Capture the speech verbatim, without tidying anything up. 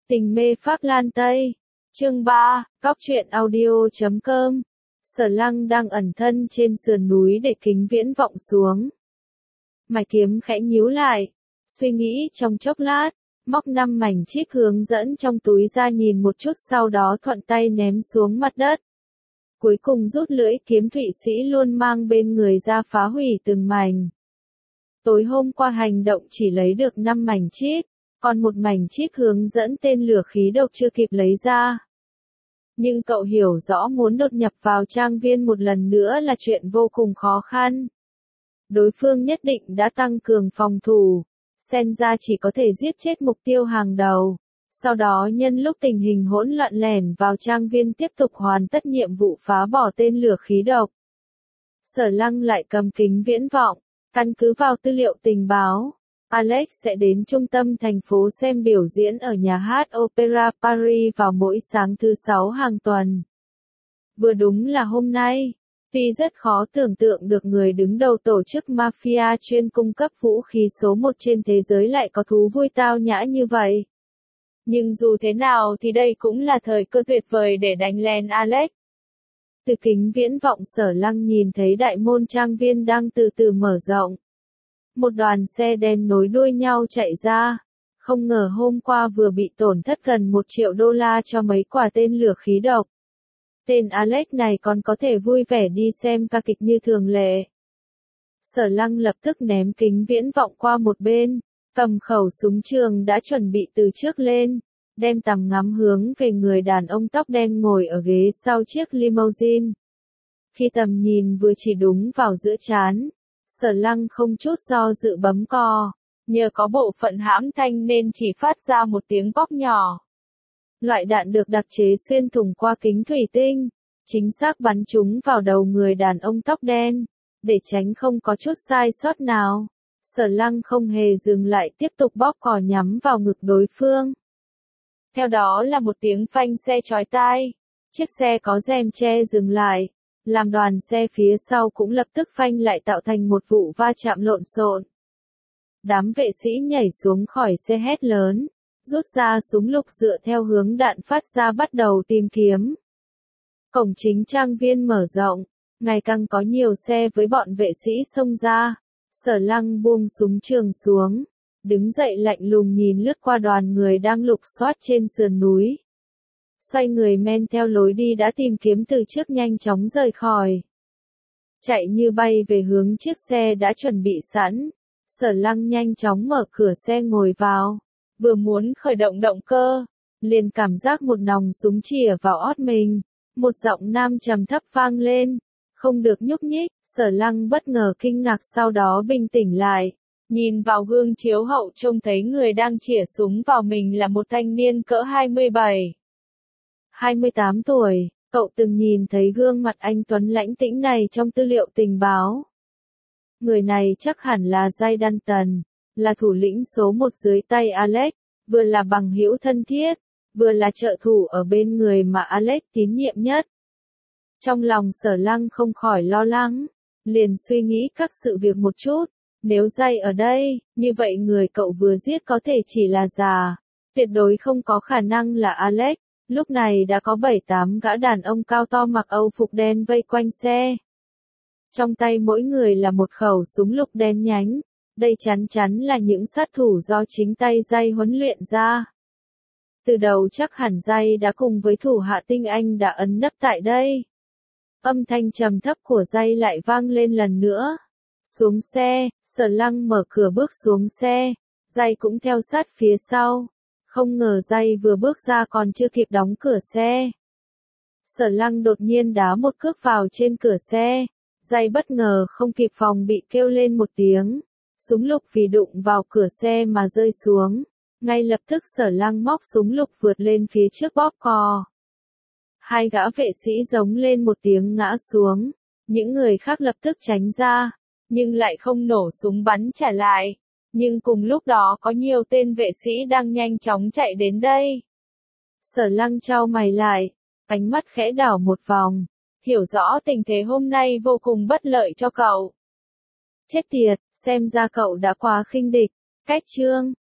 Tình mê Pháp Lan Tây. Chương ba, cóc truyện audio chấm com. Sở Lăng đang ẩn thân trên sườn núi để kính viễn vọng xuống. Mày kiếm khẽ nhíu lại, suy nghĩ trong chốc lát, móc năm mảnh chip hướng dẫn trong túi ra nhìn một chút, sau đó thuận tay ném xuống mặt đất. Cuối cùng rút lưỡi kiếm Thụy Sĩ luôn mang bên người ra phá hủy từng mảnh. Tối hôm qua hành động chỉ lấy được năm mảnh chip, còn một mảnh chip hướng dẫn tên lửa khí độc chưa kịp lấy ra. Nhưng cậu hiểu rõ muốn đột nhập vào trang viên một lần nữa là chuyện vô cùng khó khăn. Đối phương nhất định đã tăng cường phòng thủ, xem ra chỉ có thể giết chết mục tiêu hàng đầu. Sau đó nhân lúc tình hình hỗn loạn lẻn vào trang viên tiếp tục hoàn tất nhiệm vụ phá bỏ tên lửa khí độc. Sở Lăng lại cầm kính viễn vọng, căn cứ vào tư liệu tình báo, Alex sẽ đến trung tâm thành phố xem biểu diễn ở nhà hát Opera Paris vào mỗi sáng thứ sáu hàng tuần. Vừa đúng là hôm nay, tuy rất khó tưởng tượng được người đứng đầu tổ chức mafia chuyên cung cấp vũ khí số một trên thế giới lại có thú vui tao nhã như vậy. Nhưng dù thế nào thì đây cũng là thời cơ tuyệt vời để đánh lén Alex. Từ kính viễn vọng Sở Lăng nhìn thấy đại môn trang viên đang từ từ mở rộng. Một đoàn xe đen nối đuôi nhau chạy ra. Không ngờ hôm qua vừa bị tổn thất gần một triệu đô la cho mấy quả tên lửa khí độc. Tên Alex này còn có thể vui vẻ đi xem ca kịch như thường lệ. Sở Lăng lập tức ném kính viễn vọng qua một bên, cầm khẩu súng trường đã chuẩn bị từ trước lên, đem tầm ngắm hướng về người đàn ông tóc đen ngồi ở ghế sau chiếc limousine. Khi tầm nhìn vừa chỉ đúng vào giữa trán, Sở Lăng không chút do dự bấm cò, nhờ có bộ phận hãm thanh nên chỉ phát ra một tiếng bóp nhỏ. Loại đạn được đặc chế xuyên thủng qua kính thủy tinh, chính xác bắn trúng vào đầu người đàn ông tóc đen, để tránh không có chút sai sót nào. Sở Lăng không hề dừng lại tiếp tục bóp cò nhắm vào ngực đối phương. Theo đó là một tiếng phanh xe chói tai, chiếc xe có rèm che dừng lại, làm đoàn xe phía sau cũng lập tức phanh lại tạo thành một vụ va chạm lộn xộn. Đám vệ sĩ nhảy xuống khỏi xe hét lớn, rút ra súng lục dựa theo hướng đạn phát ra bắt đầu tìm kiếm. Cổng chính trang viên mở rộng, ngày càng có nhiều xe với bọn vệ sĩ xông ra. Sở Lăng buông súng trường xuống, đứng dậy lạnh lùng nhìn lướt qua đoàn người đang lục soát trên sườn núi. Xoay người men theo lối đi đã tìm kiếm từ trước nhanh chóng rời khỏi. Chạy như bay về hướng chiếc xe đã chuẩn bị sẵn. Sở Lăng nhanh chóng mở cửa xe ngồi vào. Vừa muốn khởi động động cơ, liền cảm giác một nòng súng chĩa vào ót mình. Một giọng nam trầm thấp vang lên. Không được nhúc nhích. Sở Lăng bất ngờ kinh ngạc, sau đó bình tĩnh lại. Nhìn vào gương chiếu hậu trông thấy người đang chĩa súng vào mình là một thanh niên cỡ hai mươi bảy, hai mươi tám tuổi. Cậu từng nhìn thấy gương mặt anh tuấn lãnh tĩnh này trong tư liệu tình báo. Người này chắc hẳn là Jay Danton, là thủ lĩnh số một dưới tay Alex, vừa là bằng hữu thân thiết, vừa là trợ thủ ở bên người mà Alex tín nhiệm nhất. Trong lòng Sở Lăng không khỏi lo lắng, liền suy nghĩ các sự việc một chút. Nếu Jay ở đây, như vậy người cậu vừa giết có thể chỉ là già, tuyệt đối không có khả năng là Alex. Lúc này đã có bảy tám gã đàn ông cao to mặc âu phục đen vây quanh xe. Trong tay mỗi người là một khẩu súng lục đen nhánh, đây chắn chắn là những sát thủ do chính tay Jay huấn luyện ra. Từ đầu chắc hẳn Jay đã cùng với thủ hạ tinh anh đã ẩn nấp tại đây. Âm thanh trầm thấp của Jay lại vang lên lần nữa. Xuống xe, Sở Lăng mở cửa bước xuống xe, Jay cũng theo sát phía sau. Không ngờ Jay vừa bước ra còn chưa kịp đóng cửa xe. Sở Lăng đột nhiên đá một cước vào trên cửa xe. Jay bất ngờ không kịp phòng bị kêu lên một tiếng. Súng lục vì đụng vào cửa xe mà rơi xuống. Ngay lập tức Sở Lăng móc súng lục vượt lên phía trước bóp cò. Hai gã vệ sĩ giống lên một tiếng ngã xuống. Những người khác lập tức tránh ra, nhưng lại không nổ súng bắn trả lại. Nhưng cùng lúc đó có nhiều tên vệ sĩ đang nhanh chóng chạy đến đây. Sở Lăng chau mày lại, ánh mắt khẽ đảo một vòng, hiểu rõ tình thế hôm nay vô cùng bất lợi cho cậu. Chết tiệt, xem ra cậu đã quá khinh địch. Cách chương